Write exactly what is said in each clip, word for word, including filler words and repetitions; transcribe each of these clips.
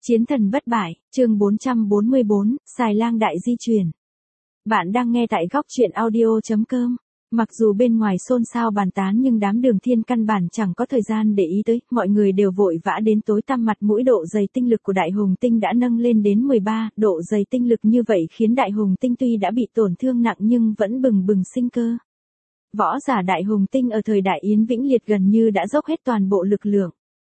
Chiến thần bất bại, chương bốn trăm bốn mươi bốn, xài lang đại di chuyển. Bạn đang nghe tại góc truyện audio chấm com. Mặc dù bên ngoài xôn xao bàn tán nhưng đám Đường Thiên căn bản chẳng có thời gian để ý tới, mọi người đều vội vã đến tối tăm mặt mũi. Độ dày tinh lực của Đại Hùng Tinh đã nâng lên đến mười ba, độ dày tinh lực như vậy khiến Đại Hùng Tinh tuy đã bị tổn thương nặng nhưng vẫn bừng bừng sinh cơ. Võ giả Đại Hùng Tinh ở thời đại Yến Vĩnh Liệt gần như đã dốc hết toàn bộ lực lượng.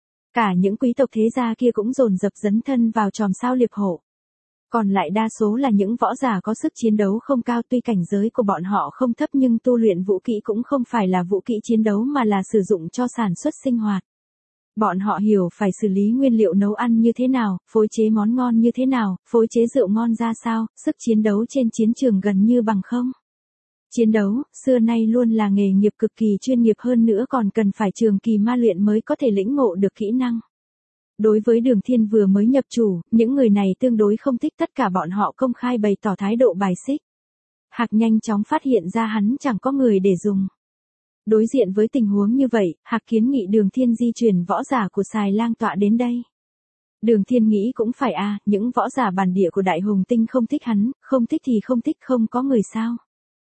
Cả những quý tộc thế gia kia cũng dồn dập dấn thân vào chòm sao liệp hổ. Còn lại đa số là những võ giả có sức chiến đấu không cao, tuy cảnh giới của bọn họ không thấp nhưng tu luyện vũ kỹ cũng không phải là vũ kỹ chiến đấu mà là sử dụng cho sản xuất sinh hoạt. Bọn họ hiểu phải xử lý nguyên liệu nấu ăn như thế nào, phối chế món ngon như thế nào, phối chế rượu ngon ra sao, sức chiến đấu trên chiến trường gần như bằng không. Chiến đấu, xưa nay luôn là nghề nghiệp cực kỳ chuyên nghiệp, hơn nữa còn cần phải trường kỳ ma luyện mới có thể lĩnh ngộ được kỹ năng. Đối với Đường Thiên vừa mới nhập chủ, những người này tương đối không thích, tất cả bọn họ công khai bày tỏ thái độ bài xích. Hạc nhanh chóng phát hiện ra hắn chẳng có người để dùng. Đối diện với tình huống như vậy, Hạc kiến nghị Đường Thiên di chuyển võ giả của xài lang tọa đến đây. Đường Thiên nghĩ cũng phải à, những võ giả bản địa của Đại Hùng Tinh không thích hắn, không thích thì không thích, không có người sao.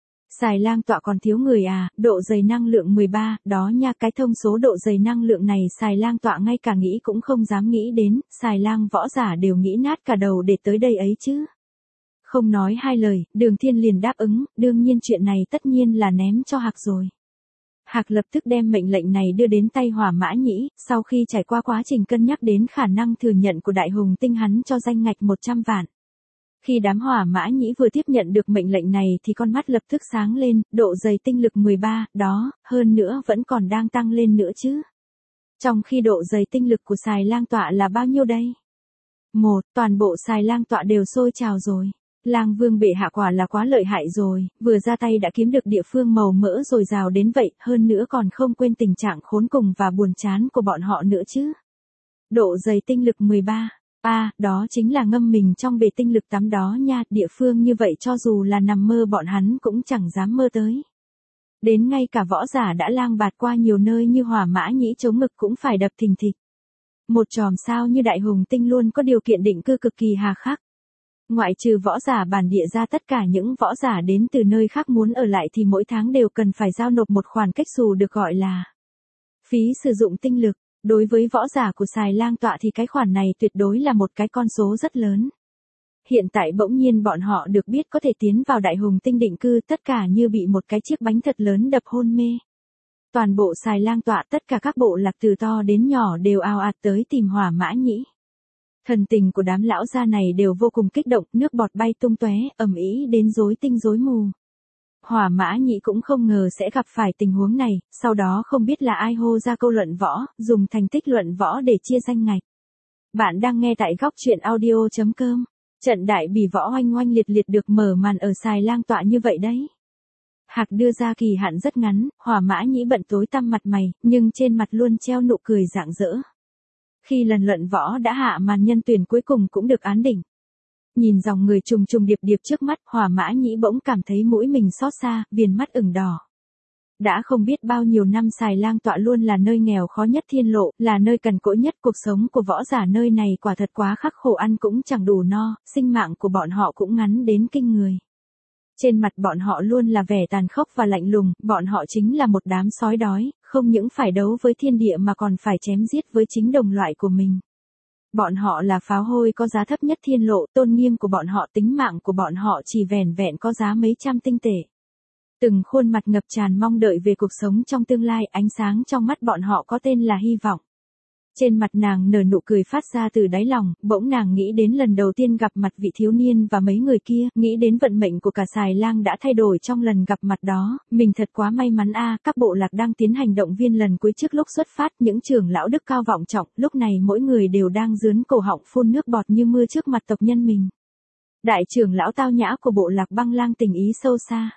Xài lang tọa còn thiếu người à, độ dày năng lượng mười ba, đó nha, cái thông số độ dày năng lượng này xài lang tọa ngay cả nghĩ cũng không dám nghĩ đến, xài lang võ giả đều nghĩ nát cả đầu để tới đây ấy chứ. Không nói hai lời, Đường Thiên liền đáp ứng, đương nhiên chuyện này tất nhiên là ném cho Hạc rồi. Hạc lập tức đem mệnh lệnh này đưa đến tay Hỏa Mã Nhĩ, sau khi trải qua quá trình cân nhắc đến khả năng thừa nhận của Đại Hùng Tinh, hắn cho danh ngạch một trăm vạn. Khi đám Hỏa Mã Nhĩ vừa tiếp nhận được mệnh lệnh này thì con mắt lập tức sáng lên, độ dày tinh lực mười ba, đó, hơn nữa vẫn còn đang tăng lên nữa chứ. Trong khi độ dày tinh lực của xài lang tọa là bao nhiêu đây? Một, toàn bộ xài lang tọa đều sôi trào rồi. Lang Vương bệ hạ quả là quá lợi hại rồi, vừa ra tay đã kiếm được địa phương màu mỡ dồi dào đến vậy, hơn nữa còn không quên tình trạng khốn cùng và buồn chán của bọn họ nữa chứ. Độ dày tinh lực mười ba. À, đó chính là ngâm mình trong bể tinh lực tắm đó nha, địa phương như vậy cho dù là nằm mơ bọn hắn cũng chẳng dám mơ tới. Đến ngay cả võ giả đã lang bạt qua nhiều nơi như Hỏa Mã Nhĩ chống ngực cũng phải đập thình thịch. Một chòm sao như Đại Hùng Tinh luôn có điều kiện định cư cực kỳ hà khắc. Ngoại trừ võ giả bản địa ra, tất cả những võ giả đến từ nơi khác muốn ở lại thì mỗi tháng đều cần phải giao nộp một khoản cách xù được gọi là phí sử dụng tinh lực. Đối với võ giả của xài lang tọa thì cái khoản này tuyệt đối là một cái con số rất lớn. Hiện tại bỗng nhiên bọn họ được biết có thể tiến vào Đại Hùng Tinh định cư, tất cả như bị một cái chiếc bánh thật lớn đập hôn mê. Toàn bộ xài lang tọa, tất cả các bộ lạc từ to đến nhỏ đều ào ạt tới tìm Hỏa Mã Nhĩ. Thần tình của đám lão gia này đều vô cùng kích động, nước bọt bay tung tóe, ầm ĩ đến rối tinh rối mù. Hỏa Mã Nhĩ cũng không ngờ sẽ gặp phải tình huống này, sau đó không biết là ai hô ra câu luận võ, dùng thành tích luận võ để chia danh ngạch. Bạn đang nghe tại góc truyện audio chấm com. Trận đại bỉ võ oanh oanh liệt liệt được mở màn ở xài lang tọa như vậy đấy. Hạc đưa ra kỳ hạn rất ngắn, Hỏa Mã Nhĩ bận tối tăm mặt mày, nhưng trên mặt luôn treo nụ cười rạng rỡ. Khi lần luận võ đã hạ màn, nhân tuyển cuối cùng cũng được án định. Nhìn dòng người trùng trùng điệp điệp trước mắt, Hỏa Mã Nhĩ bỗng cảm thấy mũi mình xót xa, viền mắt ửng đỏ. Đã không biết bao nhiêu năm xài lang tọa luôn là nơi nghèo khó nhất thiên lộ, là nơi cằn cỗi nhất, cuộc sống của võ giả nơi này quả thật quá khắc khổ, ăn cũng chẳng đủ no, sinh mạng của bọn họ cũng ngắn đến kinh người. Trên mặt bọn họ luôn là vẻ tàn khốc và lạnh lùng, bọn họ chính là một đám sói đói, không những phải đấu với thiên địa mà còn phải chém giết với chính đồng loại của mình. Bọn họ là pháo hôi có giá thấp nhất thiên lộ, tôn nghiêm của bọn họ, tính mạng của bọn họ chỉ vẻn vẹn có giá mấy trăm tinh tệ. Từng khuôn mặt ngập tràn mong đợi về cuộc sống trong tương lai, ánh sáng trong mắt bọn họ có tên là hy vọng. Trên mặt nàng nở nụ cười phát ra từ đáy lòng, bỗng nàng nghĩ đến lần đầu tiên gặp mặt vị thiếu niên và mấy người kia, nghĩ đến vận mệnh của cả xài lang đã thay đổi trong lần gặp mặt đó, mình thật quá may mắn a. Các bộ lạc đang tiến hành động viên lần cuối trước lúc xuất phát, những trưởng lão đức cao vọng trọng, lúc này mỗi người đều đang dướn cổ họng phun nước bọt như mưa trước mặt tộc nhân mình. Đại trưởng lão Tao Nhã của bộ lạc Băng Lang tình ý sâu xa.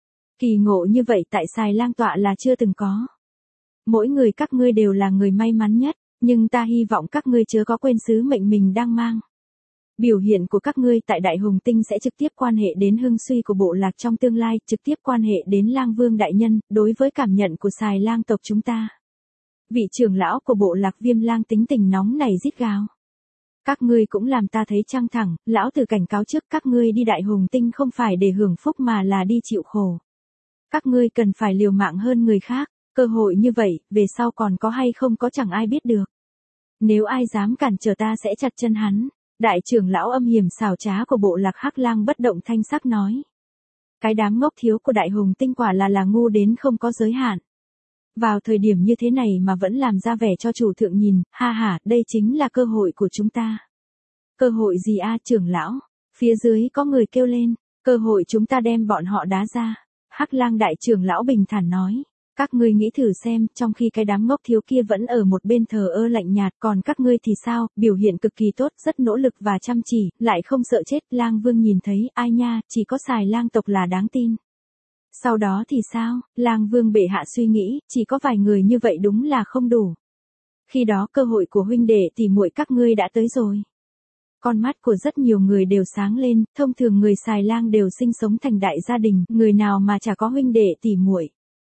Kỳ ngộ như vậy tại xài lang tọa là chưa từng có. Mỗi người các ngươi đều là người may mắn nhất. Nhưng ta hy vọng các ngươi chớ có quên sứ mệnh mình đang mang. Biểu hiện của các ngươi tại Đại Hùng Tinh sẽ trực tiếp quan hệ đến hưng suy của bộ lạc trong tương lai, trực tiếp quan hệ đến Lang Vương đại nhân, đối với cảm nhận của xài lang tộc chúng ta. Vị trưởng lão của bộ lạc Viêm Lang tính tình nóng này rít gào. Các ngươi cũng làm ta thấy căng thẳng, lão tử cảnh cáo trước các ngươi đi Đại Hùng Tinh không phải để hưởng phúc mà là đi chịu khổ. Các ngươi cần phải liều mạng hơn người khác, cơ hội như vậy, về sau còn có hay không có chẳng ai biết được. Nếu ai dám cản trở ta sẽ chặt chân hắn. Đại trưởng lão âm hiểm xảo trá của bộ lạc Hắc Lang bất động thanh sắc nói. Cái đám ngốc thiếu của Đại Hùng Tinh quả là là ngu đến không có giới hạn. Vào thời điểm như thế này mà vẫn làm ra vẻ cho chủ thượng nhìn, ha ha, đây chính là cơ hội của chúng ta. Cơ hội gì a trưởng lão? Phía dưới có người kêu lên, cơ hội chúng ta đem bọn họ đá ra. Hắc Lang đại trưởng lão bình thản nói. Các ngươi nghĩ thử xem, trong khi cái đám ngốc thiếu kia vẫn ở một bên thờ ơ lạnh nhạt, còn các ngươi thì sao, biểu hiện cực kỳ tốt, rất nỗ lực và chăm chỉ, lại không sợ chết. Lang Vương nhìn thấy, ai nha, chỉ có xài lang tộc là đáng tin. Sau đó thì sao, Lang Vương bệ hạ suy nghĩ, chỉ có vài người như vậy đúng là không đủ. Khi đó cơ hội của huynh đệ tỷ muội các ngươi đã tới rồi. Con mắt của rất nhiều người đều sáng lên, thông thường người xài lang đều sinh sống thành đại gia đình, người nào mà chả có huynh đệ tỷ muội.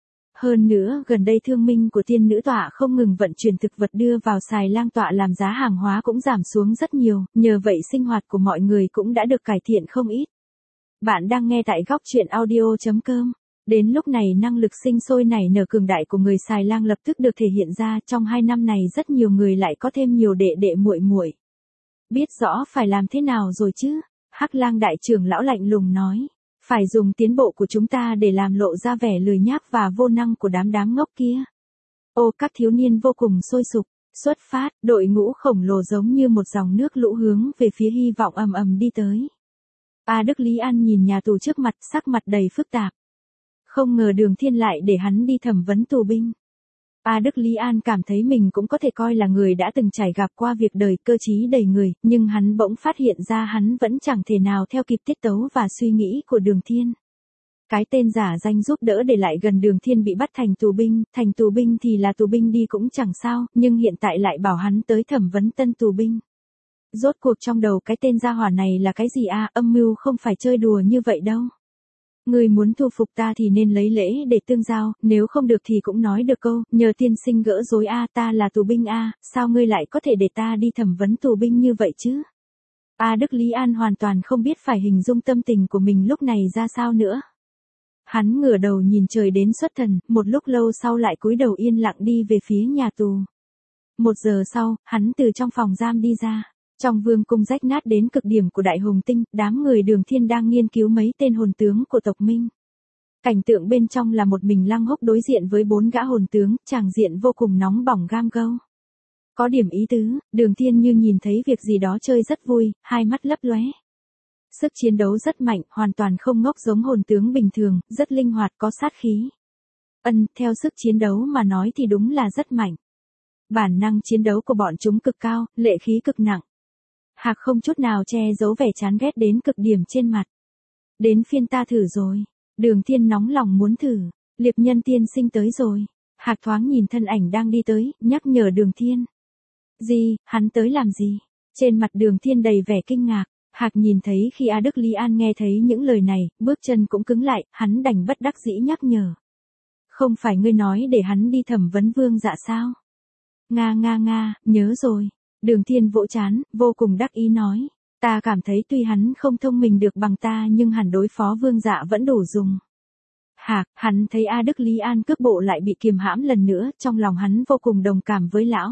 Hơn nữa, gần đây thương minh của tiên nữ tọa không ngừng vận chuyển thực vật đưa vào xài lang tọa làm giá hàng hóa cũng giảm xuống rất nhiều, nhờ vậy sinh hoạt của mọi người cũng đã được cải thiện không ít. Bạn đang nghe tại góc truyện audio.com. Đến lúc này năng lực sinh sôi nảy nở cường đại của người xài lang lập tức được thể hiện ra, trong hai năm này rất nhiều người lại có thêm nhiều đệ đệ muội muội. Biết rõ phải làm thế nào rồi chứ? Hắc Lang đại trưởng lão lạnh lùng nói. Phải dùng tiến bộ của chúng ta để làm lộ ra vẻ lười nhác và vô năng của đám đám ngốc kia. Ô, các thiếu niên vô cùng sôi sục, xuất phát, đội ngũ khổng lồ giống như một dòng nước lũ hướng về phía hy vọng ầm ầm đi tới. A Đức Lý An nhìn nhà tù trước mặt, sắc mặt đầy phức tạp. Không ngờ Đường Thiên lại để hắn đi thẩm vấn tù binh. A Đức Lý An cảm thấy mình cũng có thể coi là người đã từng trải gặp qua việc đời cơ trí đầy người, nhưng hắn bỗng phát hiện ra hắn vẫn chẳng thể nào theo kịp tiết tấu và suy nghĩ của Đường Thiên. Cái tên giả danh giúp đỡ để lại gần Đường Thiên bị bắt thành tù binh, thành tù binh thì là tù binh đi cũng chẳng sao, nhưng hiện tại lại bảo hắn tới thẩm vấn tân tù binh. Rốt cuộc trong đầu cái tên gia hỏa này là cái gì a? Âm mưu không phải chơi đùa như vậy đâu. Ngươi muốn thu phục ta thì nên lấy lễ để tương giao, nếu không được thì cũng nói được câu, nhờ tiên sinh gỡ rối a, ta là tù binh a, sao ngươi lại có thể để ta đi thẩm vấn tù binh như vậy chứ? A Đức Lý An hoàn toàn không biết phải hình dung tâm tình của mình lúc này ra sao nữa. Hắn ngửa đầu nhìn trời đến xuất thần, một lúc lâu sau lại cúi đầu yên lặng đi về phía nhà tù. Một giờ sau, hắn từ trong phòng giam đi ra. Trong vương cung rách nát đến cực điểm của Đại Hùng Tinh, đám người Đường Thiên đang nghiên cứu mấy tên hồn tướng của tộc Minh. Cảnh tượng bên trong là một mình Lăng Húc đối diện với bốn gã hồn tướng, tràng diện vô cùng nóng bỏng gam gâu. Có điểm ý tứ, Đường Thiên như nhìn thấy việc gì đó chơi rất vui, hai mắt lấp lóe. Sức chiến đấu rất mạnh, hoàn toàn không ngốc giống hồn tướng bình thường, rất linh hoạt có sát khí. Ân, theo sức chiến đấu mà nói thì đúng là rất mạnh. Bản năng chiến đấu của bọn chúng cực cao, lệ khí cực nặng. Hạc không chút nào che giấu vẻ chán ghét đến cực điểm trên mặt. Đến phiên ta thử rồi. Đường Thiên nóng lòng muốn thử. Liệp nhân tiên sinh tới rồi. Hạc thoáng nhìn thân ảnh đang đi tới, nhắc nhở Đường Thiên. Gì, hắn tới làm gì? Trên mặt Đường Thiên đầy vẻ kinh ngạc. Hạc nhìn thấy khi A Đức Lý An nghe thấy những lời này, bước chân cũng cứng lại, hắn đành bất đắc dĩ nhắc nhở. Không phải ngươi nói để hắn đi thẩm vấn Vương Dạ sao? Nga nga nga, nhớ rồi. Đường Thiên vỗ chán, vô cùng đắc ý nói. Ta cảm thấy tuy hắn không thông minh được bằng ta nhưng hẳn đối phó Vương Dạ vẫn đủ dùng. Hạc, hắn thấy A Đức Lý An cước bộ lại bị kiềm hãm lần nữa, trong lòng hắn vô cùng đồng cảm với lão.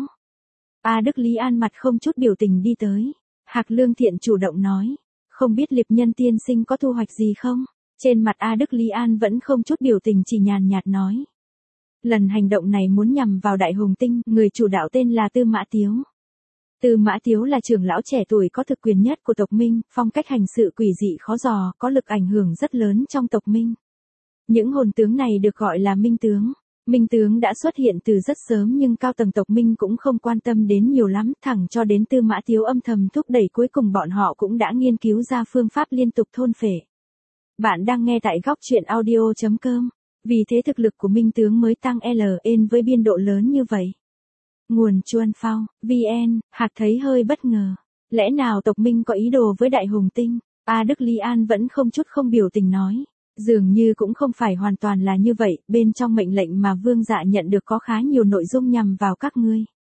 A Đức Lý An mặt không chút biểu tình đi tới. Hạc Lương Thiện chủ động nói. Không biết liệp nhân tiên sinh có thu hoạch gì không? Trên mặt A Đức Lý An vẫn không chút biểu tình chỉ nhàn nhạt nói. Lần hành động này muốn nhằm vào Đại Hùng Tinh, người chủ đạo tên là Tư Mã Tiếu. Tư Mã Tiếu là trưởng lão trẻ tuổi có thực quyền nhất của tộc Minh, phong cách hành sự quỷ dị khó dò, có lực ảnh hưởng rất lớn trong tộc Minh. Những hồn tướng này được gọi là Minh tướng. Minh tướng đã xuất hiện từ rất sớm nhưng cao tầng tộc Minh cũng không quan tâm đến nhiều lắm, thẳng cho đến Tư Mã Tiếu âm thầm thúc đẩy cuối cùng bọn họ cũng đã nghiên cứu ra phương pháp liên tục thôn phệ. Bạn đang nghe tại góc truyện audio.com. Vì thế thực lực của Minh tướng mới tăng L với biên độ lớn như vậy. Nguồn Chuan Phao, vê en, Hạc thấy hơi bất ngờ. Lẽ nào tộc Minh có ý đồ với Đại Hùng Tinh? A Đức Lý An vẫn không chút không biểu tình nói. Dường như cũng không phải hoàn toàn là như vậy, bên trong mệnh lệnh mà Vương Dạ nhận được có khá nhiều nội dung nhằm vào các ngươi.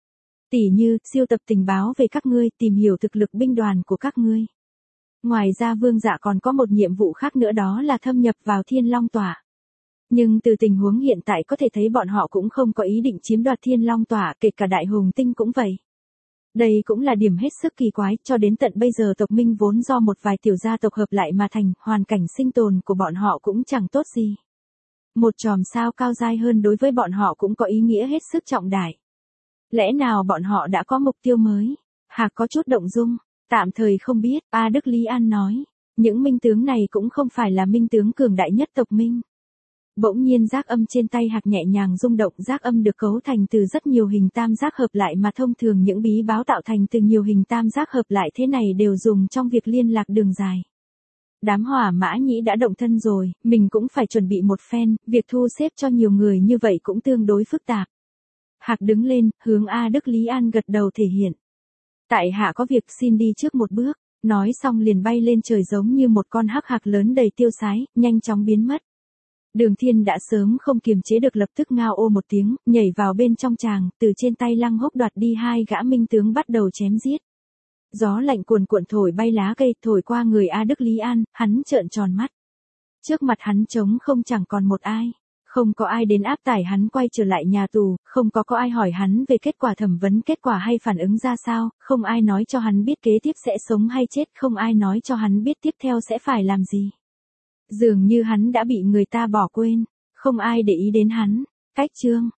Tỉ như, siêu tập tình báo về các ngươi, tìm hiểu thực lực binh đoàn của các ngươi. Ngoài ra Vương Dạ còn có một nhiệm vụ khác nữa, đó là thâm nhập vào Thiên Long Tỏa. Nhưng từ tình huống hiện tại có thể thấy bọn họ cũng không có ý định chiếm đoạt Thiên Long Tỏa, kể cả Đại Hùng Tinh cũng vậy. Đây cũng là điểm hết sức kỳ quái, cho đến tận bây giờ tộc Minh vốn do một vài tiểu gia tộc hợp lại mà thành, hoàn cảnh sinh tồn của bọn họ cũng chẳng tốt gì. Một chòm sao cao dai hơn đối với bọn họ cũng có ý nghĩa hết sức trọng đại. Lẽ nào bọn họ đã có mục tiêu mới? Hạc có chút động dung, tạm thời không biết, A Đức Lý An nói. Những minh tướng này cũng không phải là minh tướng cường đại nhất tộc Minh. Bỗng nhiên giác âm trên tay Hạc nhẹ nhàng rung động, giác âm được cấu thành từ rất nhiều hình tam giác hợp lại mà thông thường những bí báo tạo thành từ nhiều hình tam giác hợp lại thế này đều dùng trong việc liên lạc đường dài. Đám Hỏa Mã Nhĩ đã động thân rồi, mình cũng phải chuẩn bị một phen, việc thu xếp cho nhiều người như vậy cũng tương đối phức tạp. Hạc đứng lên, hướng A Đức Lý An gật đầu thể hiện. Tại hạ có việc xin đi trước một bước, nói xong liền bay lên trời giống như một con hắc hạc lớn đầy tiêu sái, nhanh chóng biến mất. Đường Thiên đã sớm không kiềm chế được, lập tức ngao ô một tiếng, nhảy vào bên trong tràng, từ trên tay Lăng Hốc đoạt đi hai gã minh tướng bắt đầu chém giết. Gió lạnh cuồn cuộn thổi bay lá cây, thổi qua người A Đức Lý An, hắn trợn tròn mắt. Trước mặt hắn trống không, chẳng còn một ai. Không có ai đến áp tải hắn quay trở lại nhà tù, không có có ai hỏi hắn về kết quả thẩm vấn, kết quả hay phản ứng ra sao, không ai nói cho hắn biết kế tiếp sẽ sống hay chết, không ai nói cho hắn biết tiếp theo sẽ phải làm gì. Dường như hắn đã bị người ta bỏ quên, không ai để ý đến hắn. Cách chương